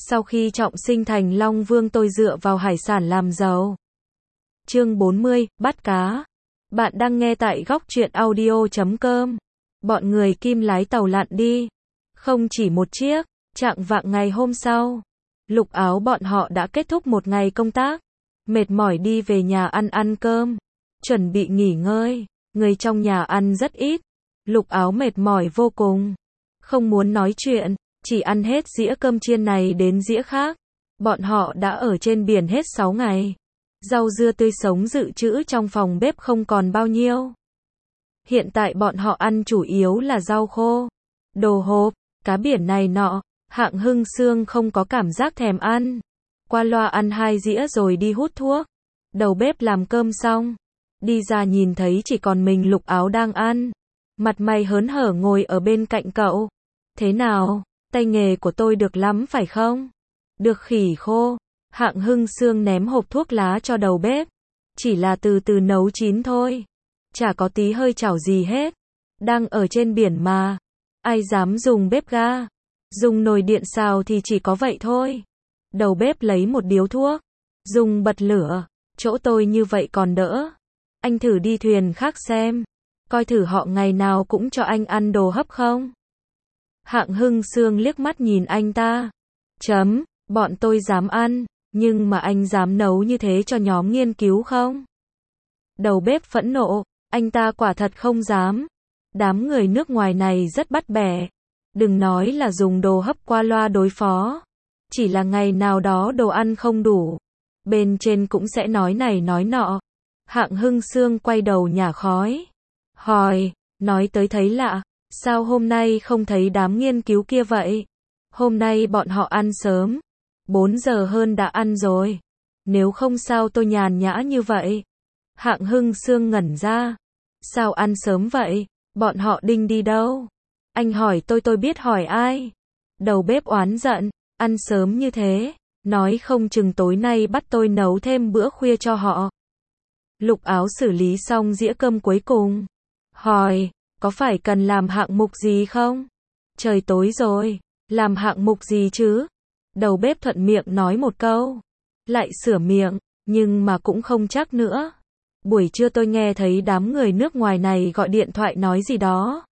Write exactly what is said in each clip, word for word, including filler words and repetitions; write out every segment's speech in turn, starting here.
Sau khi trọng sinh thành Long Vương tôi dựa vào hải sản làm giàu. Chương bốn mươi, bắt cá. Bạn đang nghe tại góc truyện audio chấm com. Bọn người Kim lái tàu lặn đi. Không chỉ một chiếc, chạng vạng ngày hôm sau, Lục Áo bọn họ đã kết thúc một ngày công tác. Mệt mỏi đi về nhà ăn ăn cơm, chuẩn bị nghỉ ngơi. Người trong nhà ăn rất ít. Lục Áo mệt mỏi vô cùng, không muốn nói chuyện, chỉ ăn hết dĩa cơm chiên này đến dĩa khác. Bọn họ đã ở trên biển hết sáu ngày. Rau dưa tươi sống dự trữ trong phòng bếp không còn bao nhiêu. Hiện tại bọn họ ăn chủ yếu là rau khô, đồ hộp, cá biển này nọ. Hạng Hưng Sương không có cảm giác thèm ăn. Qua loa ăn hai dĩa rồi đi hút thuốc. Đầu bếp làm cơm xong, đi ra nhìn thấy chỉ còn mình Lục Áo đang ăn. Mặt mày hớn hở ngồi ở bên cạnh cậu. Thế nào, tay nghề của tôi được lắm phải không? Được khỉ khô. Hạng Hưng Sương ném hộp thuốc lá cho đầu bếp. Chỉ là từ từ nấu chín thôi. Chả có tí hơi chảo gì hết. Đang ở trên biển mà. Ai dám dùng bếp ga? Dùng nồi điện xào thì chỉ có vậy thôi. Đầu bếp lấy một điếu thuốc. Dùng bật lửa. Chỗ tôi như vậy còn đỡ. Anh thử đi thuyền khác xem. Coi thử họ ngày nào cũng cho anh ăn đồ hấp không? Hạng Hưng Sương liếc mắt nhìn anh ta. Chấm, bọn tôi dám ăn. Nhưng mà anh dám nấu như thế cho nhóm nghiên cứu không? Đầu bếp phẫn nộ. Anh ta quả thật không dám. Đám người nước ngoài này rất bắt bẻ. Đừng nói là dùng đồ hấp qua loa đối phó. Chỉ là ngày nào đó đồ ăn không đủ. Bên trên cũng sẽ nói này nói nọ. Hạng Hưng Sương quay đầu nhả khói. Hỏi, nói tới thấy lạ. Sao hôm nay không thấy đám nghiên cứu kia vậy? Hôm nay bọn họ ăn sớm. bốn giờ hơn đã ăn rồi. Nếu không sao tôi nhàn nhã như vậy. Hạng Hưng Sương ngẩn ra. Sao ăn sớm vậy? Bọn họ định đi đâu? Anh hỏi tôi tôi biết hỏi ai? Đầu bếp oán giận. Ăn sớm như thế. Nói không chừng tối nay bắt tôi nấu thêm bữa khuya cho họ. Lục Áo xử lý xong dĩa cơm cuối cùng. Hỏi, có phải cần làm hạng mục gì không? Trời tối rồi. Làm hạng mục gì chứ? Đầu bếp thuận miệng nói một câu. Lại sửa miệng, nhưng mà cũng không chắc nữa. Buổi trưa tôi nghe thấy đám người nước ngoài này gọi điện thoại nói gì đó.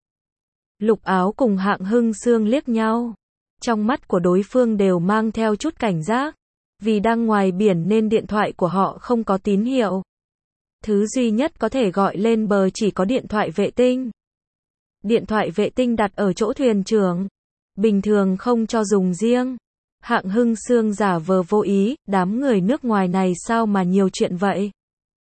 Lục Áo cùng Hạng Hưng Sương liếc nhau. Trong mắt của đối phương đều mang theo chút cảnh giác. Vì đang ngoài biển nên điện thoại của họ không có tín hiệu. Thứ duy nhất có thể gọi lên bờ chỉ có điện thoại vệ tinh. Điện thoại vệ tinh đặt ở chỗ thuyền trưởng. Bình thường không cho dùng riêng. Hạng Hưng Sương giả vờ vô ý, đám người nước ngoài này sao mà nhiều chuyện vậy?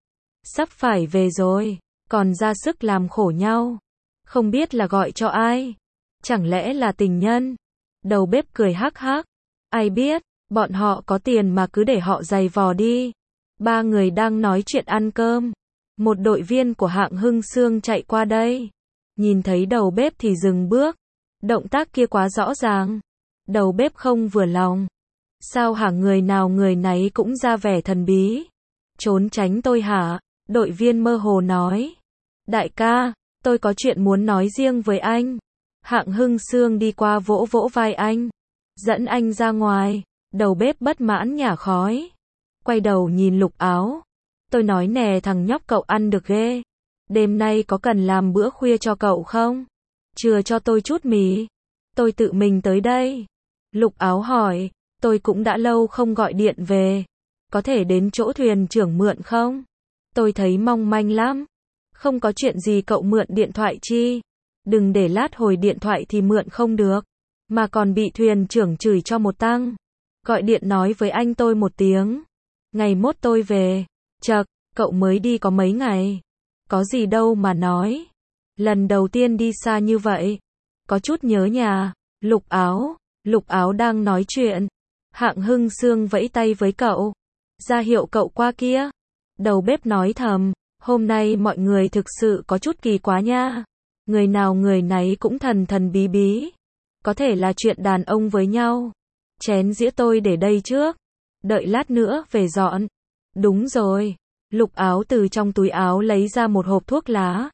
Sắp phải về rồi, còn ra sức làm khổ nhau. Không biết là gọi cho ai? Chẳng lẽ là tình nhân? Đầu bếp cười hắc hắc. Ai biết, bọn họ có tiền mà cứ để họ giày vò đi. Ba người đang nói chuyện ăn cơm. Một đội viên của Hạng Hưng Sương chạy qua đây. Nhìn thấy đầu bếp thì dừng bước. Động tác kia quá rõ ràng. Đầu bếp không vừa lòng. Sao hả, người nào người nấy cũng ra vẻ thần bí. Trốn tránh tôi hả? Đội viên mơ hồ nói. Đại ca, tôi có chuyện muốn nói riêng với anh. Hạng Hưng Sương đi qua vỗ vỗ vai anh. Dẫn anh ra ngoài. Đầu bếp bất mãn nhả khói. Quay đầu nhìn Lục Áo. Tôi nói nè, thằng nhóc cậu ăn được ghê. Đêm nay có cần làm bữa khuya cho cậu không? Chừa cho tôi chút mì. Tôi tự mình tới đây. Lục Áo hỏi. Tôi cũng đã lâu không gọi điện về. Có thể đến chỗ thuyền trưởng mượn không? Tôi thấy mong manh lắm. Không có chuyện gì cậu mượn điện thoại chi. Đừng để lát hồi điện thoại thì mượn không được. Mà còn bị thuyền trưởng chửi cho một tăng. Gọi điện nói với anh tôi một tiếng. Ngày mốt tôi về. Chậc, cậu mới đi có mấy ngày. Có gì đâu mà nói. Lần đầu tiên đi xa như vậy. Có chút nhớ nhà. Lục Áo. Lục Áo đang nói chuyện. Hạng Hưng Sương vẫy tay với cậu. Ra hiệu cậu qua kia. Đầu bếp nói thầm. Hôm nay mọi người thực sự có chút kỳ quá nha. Người nào người nấy cũng thần thần bí bí. Có thể là chuyện đàn ông với nhau. Chén dĩa tôi để đây trước. Đợi lát nữa về dọn. Đúng rồi. Lục Áo từ trong túi áo lấy ra một hộp thuốc lá.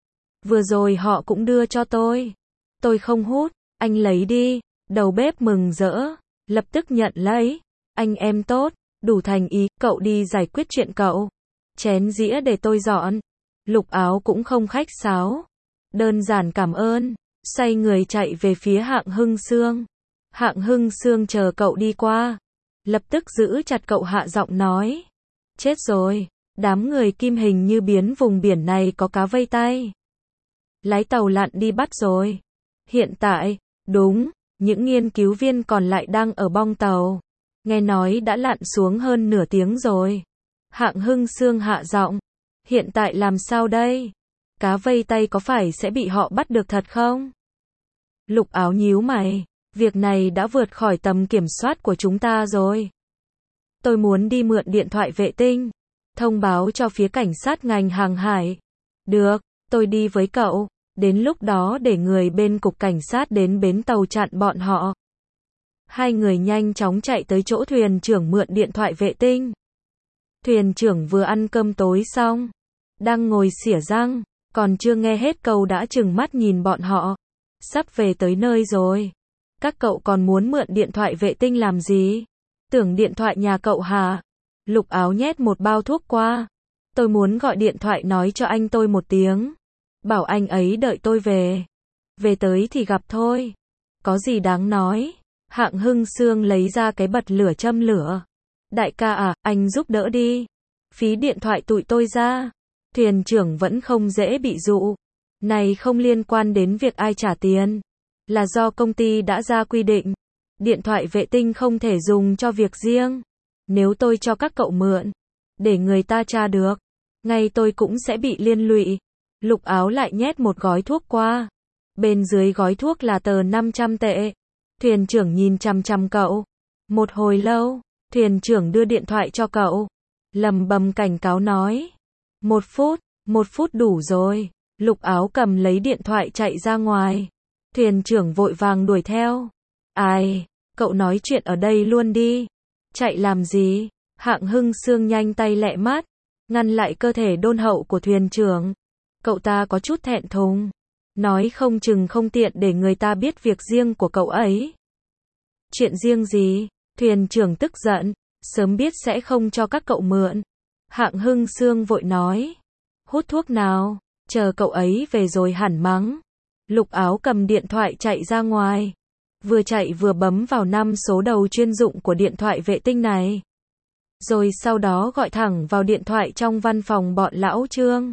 Vừa rồi họ cũng đưa cho tôi. Tôi không hút. Anh lấy đi. Đầu bếp mừng rỡ. lập tức nhận lấy. Anh em tốt, đủ thành ý, cậu đi giải quyết chuyện cậu. Chén dĩa để tôi dọn. Lục Áo cũng không khách sáo. Đơn giản cảm ơn. Xoay người chạy về phía Hạng Hưng Sương. Hạng Hưng Sương chờ cậu đi qua. Lập tức giữ chặt cậu hạ giọng nói. Chết rồi, đám người Kim hình như biến vùng biển này có cá vây tay. Lái tàu lặn đi bắt rồi. Hiện tại, đúng, những nghiên cứu viên còn lại đang ở bong tàu. Nghe nói đã lặn xuống hơn nửa tiếng rồi. Hạng Hưng Sương hạ giọng. Hiện tại làm sao đây? Cá vây tay có phải sẽ bị họ bắt được thật không? Lục Áo nhíu mày. Việc này đã vượt khỏi tầm kiểm soát của chúng ta rồi. Tôi muốn đi mượn điện thoại vệ tinh. Thông báo cho phía cảnh sát ngành hàng hải. Được, tôi đi với cậu. Đến lúc đó để người bên cục cảnh sát đến bến tàu chặn bọn họ. Hai người nhanh chóng chạy tới chỗ thuyền trưởng mượn điện thoại vệ tinh. Thuyền trưởng vừa ăn cơm tối xong. Đang ngồi xỉa răng. Còn chưa nghe hết câu đã trừng mắt nhìn bọn họ. Sắp về tới nơi rồi. Các cậu còn muốn mượn điện thoại vệ tinh làm gì? Tưởng điện thoại nhà cậu hả? Lục Áo nhét một bao thuốc qua. Tôi muốn gọi điện thoại nói cho anh tôi một tiếng. Bảo anh ấy đợi tôi về. Về tới thì gặp thôi. Có gì đáng nói? Hạng Hưng Sương lấy ra cái bật lửa châm lửa. Đại ca à, anh giúp đỡ đi. Phí điện thoại tụi tôi ra. Thuyền trưởng vẫn không dễ bị dụ. Này không liên quan đến việc ai trả tiền. Là do công ty đã ra quy định. Điện thoại vệ tinh không thể dùng cho việc riêng. Nếu tôi cho các cậu mượn, để người ta tra được, ngay tôi cũng sẽ bị liên lụy. Lục Áo lại nhét một gói thuốc qua. Bên dưới gói thuốc là tờ năm trăm tệ. Thuyền trưởng nhìn chằm chằm cậu. Một hồi lâu, thuyền trưởng đưa điện thoại cho cậu. Lầm bầm cảnh cáo nói. Một phút, một phút đủ rồi. Lục Áo cầm lấy điện thoại chạy ra ngoài. Thuyền trưởng vội vàng đuổi theo. Ai, cậu nói chuyện ở đây luôn đi. Chạy làm gì? Hạng Hưng Sương nhanh tay lẹ mắt, ngăn lại cơ thể đôn hậu của thuyền trưởng. Cậu ta có chút thẹn thùng. Nói không chừng không tiện để người ta biết việc riêng của cậu ấy. Chuyện riêng gì? Thuyền trưởng tức giận. Sớm biết sẽ không cho các cậu mượn. Hạng Hưng Sương vội nói. Hút thuốc nào? Chờ cậu ấy về rồi hẳn mắng. Lục Áo cầm điện thoại chạy ra ngoài. Vừa chạy vừa bấm vào năm số đầu chuyên dụng của điện thoại vệ tinh này. Rồi sau đó gọi thẳng vào điện thoại trong văn phòng bọn lão Trương.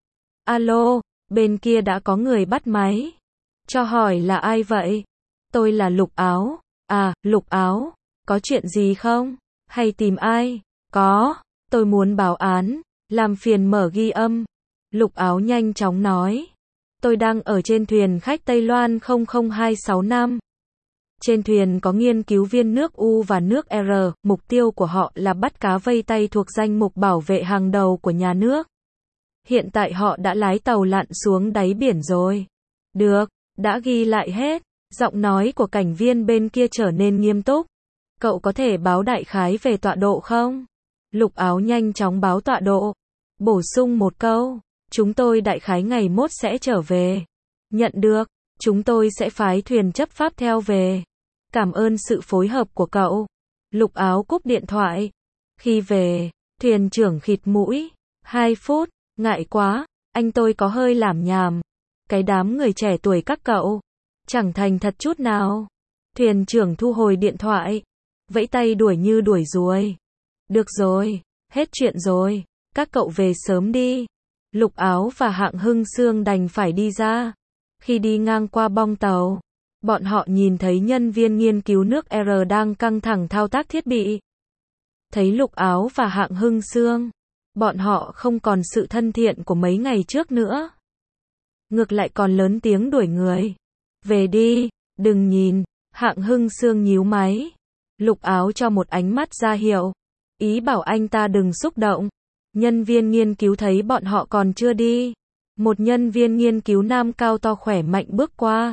Alo, bên kia đã có người bắt máy. Cho hỏi là ai vậy? Tôi là Lục Áo. À, Lục Áo, có chuyện gì không? Hay tìm ai? Có, tôi muốn báo án, làm phiền mở ghi âm. Lục Áo nhanh chóng nói. Tôi đang ở trên thuyền khách Tây Loan không không hai sáu năm. Trên thuyền có nghiên cứu viên nước U và nước R, mục tiêu của họ là bắt cá vây tay thuộc danh mục bảo vệ hàng đầu của nhà nước. Hiện tại họ đã lái tàu lặn xuống đáy biển rồi. Được, đã ghi lại hết. Giọng nói của cảnh viên bên kia trở nên nghiêm túc. Cậu có thể báo đại khái về tọa độ không? Lục Áo nhanh chóng báo tọa độ. Bổ sung một câu. Chúng tôi đại khái ngày mốt sẽ trở về. Nhận được. Chúng tôi sẽ phái thuyền chấp pháp theo về. Cảm ơn sự phối hợp của cậu. Lục Áo cúp điện thoại. Khi về, thuyền trưởng khịt mũi. Hai phút, ngại quá, anh tôi có hơi lảm nhảm. Cái đám người trẻ tuổi các cậu. Chẳng thành thật chút nào. Thuyền trưởng thu hồi điện thoại. Vẫy tay đuổi như đuổi ruồi. Được rồi, hết chuyện rồi. Các cậu về sớm đi. Lục Áo và Hạng Hưng Sương đành phải đi ra. Khi đi ngang qua bong tàu, bọn họ nhìn thấy nhân viên nghiên cứu nước R đang căng thẳng thao tác thiết bị. Thấy Lục Áo và Hạng Hưng Sương, bọn họ không còn sự thân thiện của mấy ngày trước nữa. Ngược lại còn lớn tiếng đuổi người. Về đi, đừng nhìn. Hạng Hưng Sương nhíu máy. Lục Áo cho một ánh mắt ra hiệu. Ý bảo anh ta đừng xúc động. Nhân viên nghiên cứu thấy bọn họ còn chưa đi. Một nhân viên nghiên cứu nam cao to khỏe mạnh bước qua.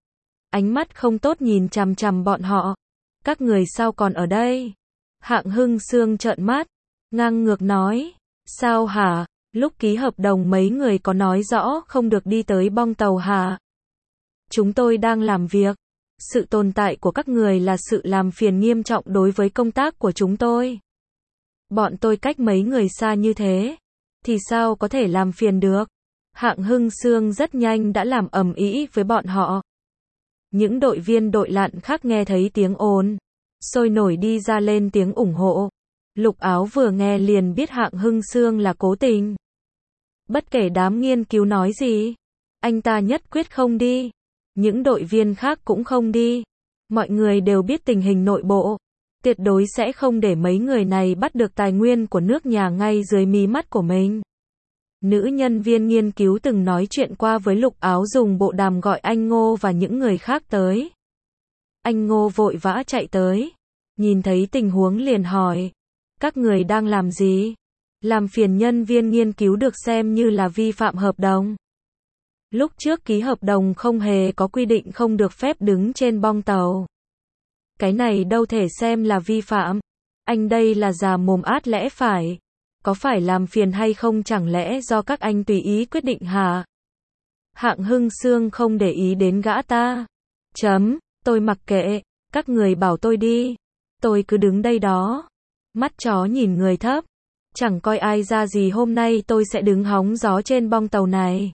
Ánh mắt không tốt nhìn chằm chằm bọn họ. Các người sao còn ở đây? Hạng Hưng Sương trợn mắt. Ngang ngược nói. Sao hả? Lúc ký hợp đồng mấy người có nói rõ không được đi tới bong tàu hả? Chúng tôi đang làm việc. Sự tồn tại của các người là sự làm phiền nghiêm trọng đối với công tác của chúng tôi. Bọn tôi cách mấy người xa như thế, thì sao có thể làm phiền được? Hạng Hưng Sương rất nhanh đã làm ầm ĩ với bọn họ. Những đội viên đội lặn khác nghe thấy tiếng ồn, sôi nổi đi ra lên tiếng ủng hộ. Lục Áo vừa nghe liền biết Hạng Hưng Sương là cố tình. Bất kể đám nghiên cứu nói gì, anh ta nhất quyết không đi. Những đội viên khác cũng không đi. Mọi người đều biết tình hình nội bộ, tuyệt đối sẽ không để mấy người này bắt được tài nguyên của nước nhà ngay dưới mí mắt của mình. Nữ nhân viên nghiên cứu từng nói chuyện qua với Lục Áo dùng bộ đàm gọi anh Ngô và những người khác tới. Anh Ngô vội vã chạy tới, nhìn thấy tình huống liền hỏi, các người đang làm gì? Làm phiền nhân viên nghiên cứu được xem như là vi phạm hợp đồng. Lúc trước ký hợp đồng không hề có quy định không được phép đứng trên bong tàu. Cái này đâu thể xem là vi phạm. Anh đây là già mồm át lẽ phải. Có phải làm phiền hay không chẳng lẽ do các anh tùy ý quyết định hả? Hạng Hưng Sương không để ý đến gã ta. Chấm, tôi mặc kệ, các người bảo tôi đi. Tôi cứ đứng đây đó. Mắt chó nhìn người thấp. Chẳng coi ai ra gì hôm nay tôi sẽ đứng hóng gió trên bong tàu này.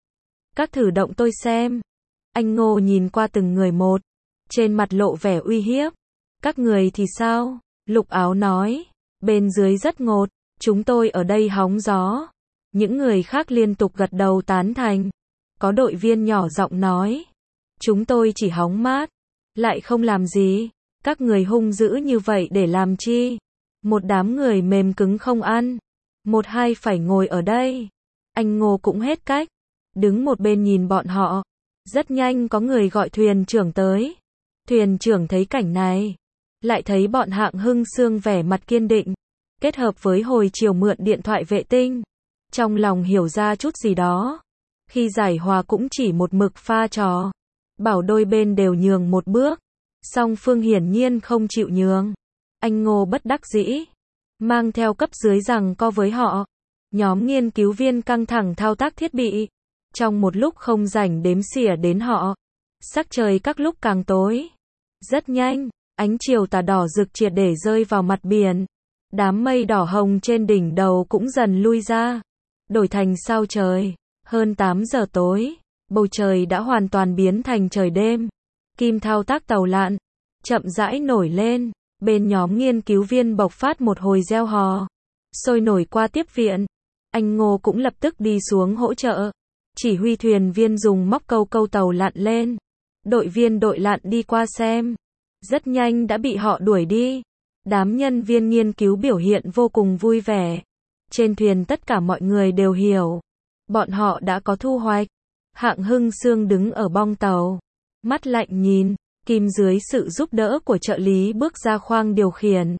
Các thử động tôi xem. Anh Ngô nhìn qua từng người một. Trên mặt lộ vẻ uy hiếp. Các người thì sao? Lục Áo nói. Bên dưới rất ngột. Chúng tôi ở đây hóng gió. Những người khác liên tục gật đầu tán thành. Có đội viên nhỏ giọng nói. Chúng tôi chỉ hóng mát. Lại không làm gì. Các người hung dữ như vậy để làm chi? Một đám người mềm cứng không ăn. Một hai phải ngồi ở đây. Anh Ngô cũng hết cách. Đứng một bên nhìn bọn họ. Rất nhanh có người gọi thuyền trưởng tới. Thuyền trưởng thấy cảnh này. Lại thấy bọn Hạng Hưng Sương vẻ mặt kiên định. Kết hợp với hồi chiều mượn điện thoại vệ tinh. Trong lòng hiểu ra chút gì đó. Khi giải hòa cũng chỉ một mực pha trò. Bảo đôi bên đều nhường một bước. Song phương hiển nhiên không chịu nhường. Anh Ngô bất đắc dĩ. Mang theo cấp dưới rằng co với họ. Nhóm nghiên cứu viên căng thẳng thao tác thiết bị. Trong một lúc không rảnh đếm xỉa đến họ. Sắc trời các lúc càng tối. Rất nhanh, ánh chiều tà đỏ rực triệt để rơi vào mặt biển. Đám mây đỏ hồng trên đỉnh đầu cũng dần lui ra. Đổi thành sao trời. Hơn tám giờ tối. Bầu trời đã hoàn toàn biến thành trời đêm. Kim thao tác tàu lặn. Chậm rãi nổi lên. Bên nhóm nghiên cứu viên bộc phát một hồi reo hò. Sôi nổi qua tiếp viện. Anh Ngô cũng lập tức đi xuống hỗ trợ. Chỉ huy thuyền viên dùng móc câu câu tàu lặn lên. Đội viên đội lặn đi qua xem. Rất nhanh đã bị họ đuổi đi. Đám nhân viên nghiên cứu biểu hiện vô cùng vui vẻ. Trên thuyền tất cả mọi người đều hiểu. Bọn họ đã có thu hoạch. Hạng Hưng Sương đứng ở bong tàu. Mắt lạnh nhìn. Kim dưới sự giúp đỡ của trợ lý bước ra khoang điều khiển.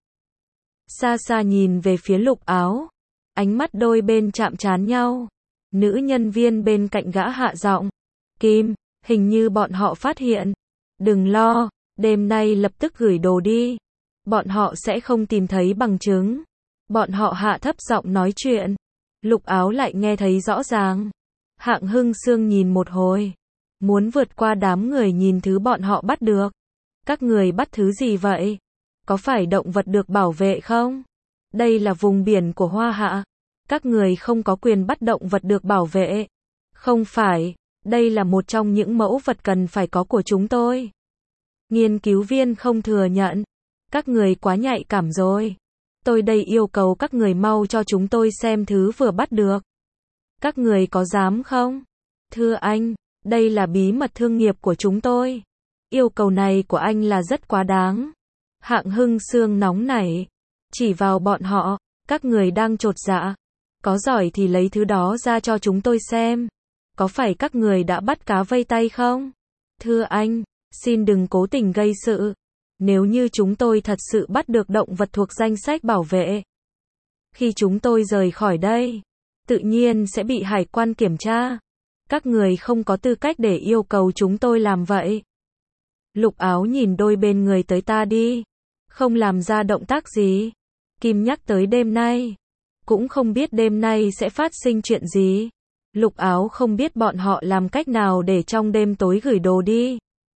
Xa xa nhìn về phía Lục Áo. Ánh mắt đôi bên chạm trán nhau. Nữ nhân viên bên cạnh gã hạ giọng. Kim, hình như bọn họ phát hiện. Đừng lo, đêm nay lập tức gửi đồ đi. Bọn họ sẽ không tìm thấy bằng chứng. Bọn họ hạ thấp giọng nói chuyện. Lục Áo lại nghe thấy rõ ràng. Hạng Hưng Sương nhìn một hồi. Muốn vượt qua đám người nhìn thứ bọn họ bắt được. Các người bắt thứ gì vậy? Có phải động vật được bảo vệ không? Đây là vùng biển của Hoa Hạ. Các người không có quyền bắt động vật được bảo vệ. Không phải, đây là một trong những mẫu vật cần phải có của chúng tôi. Nghiên cứu viên không thừa nhận. Các người quá nhạy cảm rồi. Tôi đây yêu cầu các người mau cho chúng tôi xem thứ vừa bắt được. Các người có dám không? Thưa anh, đây là bí mật thương nghiệp của chúng tôi. Yêu cầu này của anh là rất quá đáng. Hạng Hưng Sương nóng nảy. Chỉ vào bọn họ, các người đang chột dạ. Có giỏi thì lấy thứ đó ra cho chúng tôi xem. Có phải các người đã bắt cá vây tay không? Thưa anh, xin đừng cố tình gây sự. Nếu như chúng tôi thật sự bắt được động vật thuộc danh sách bảo vệ. Khi chúng tôi rời khỏi đây, tự nhiên sẽ bị hải quan kiểm tra. Các người không có tư cách để yêu cầu chúng tôi làm vậy. Lục Áo nhìn đôi bên người tới ta đi. Không làm ra động tác gì. Kim nhắc tới đêm nay. Cũng không biết đêm nay sẽ phát sinh chuyện gì. Lục Áo không biết bọn họ làm cách nào để trong đêm tối gửi đồ đi.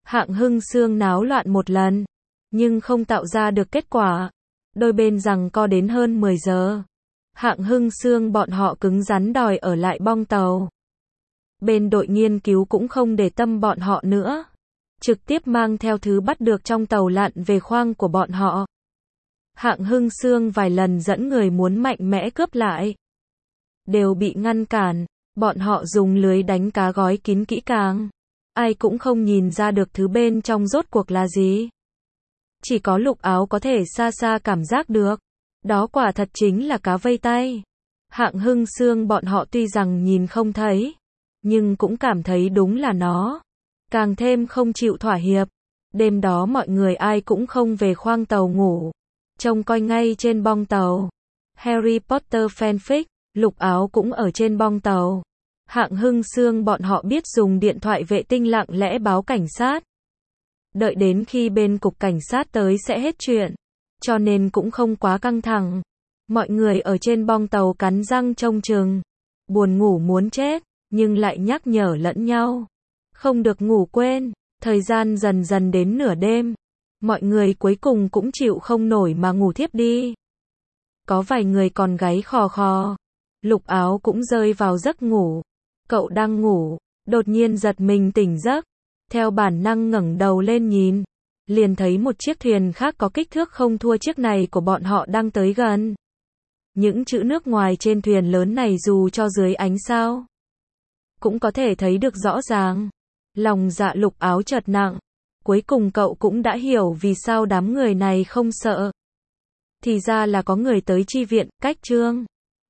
Hạng Hưng Sương náo loạn một lần, nhưng không tạo ra được kết quả. Đôi bên giằng co đến hơn mười giờ. Hạng Hưng Sương bọn họ cứng rắn đòi ở lại bong tàu. Bên đội nghiên cứu cũng không để tâm bọn họ nữa. Trực tiếp mang theo thứ bắt được trong tàu lặn về khoang của bọn họ. Hạng Hưng Sương vài lần dẫn người muốn mạnh mẽ cướp lại. Đều bị ngăn cản. Bọn họ dùng lưới đánh cá gói kín kỹ càng. Ai cũng không nhìn ra được thứ bên trong rốt cuộc là gì. Chỉ có Lục Áo có thể xa xa cảm giác được. Đó quả thật chính là cá vây tay. Hạng Hưng Sương bọn họ tuy rằng nhìn không thấy, nhưng cũng cảm thấy đúng là nó. Càng thêm không chịu thỏa hiệp. Đêm đó mọi người ai cũng không về khoang tàu ngủ. Trông coi ngay trên bong tàu. Harry Potter fanfic, Lục Áo cũng ở trên bong tàu. Hạng Hưng Sương bọn họ biết dùng điện thoại vệ tinh lặng lẽ báo cảnh sát. Đợi đến khi bên cục cảnh sát tới sẽ hết chuyện. Cho nên cũng không quá căng thẳng. Mọi người ở trên bong tàu cắn răng trông chừng. Buồn ngủ muốn chết, nhưng lại nhắc nhở lẫn nhau. Không được ngủ quên. Thời gian dần dần đến nửa đêm. Mọi người cuối cùng cũng chịu không nổi mà ngủ thiếp đi. Có vài người còn gáy khò khò. Lục Áo cũng rơi vào giấc ngủ. Cậu đang ngủ, đột nhiên giật mình tỉnh giấc. Theo bản năng ngẩng đầu lên nhìn. Liền thấy một chiếc thuyền khác có kích thước không thua chiếc này của bọn họ đang tới gần. Những chữ nước ngoài trên thuyền lớn này dù cho dưới ánh sao cũng có thể thấy được rõ ràng. Lòng dạ Lục Áo chợt nặng. Cuối cùng cậu cũng đã hiểu vì sao đám người này không sợ. Thì ra là có người tới chi viện, cách Trương.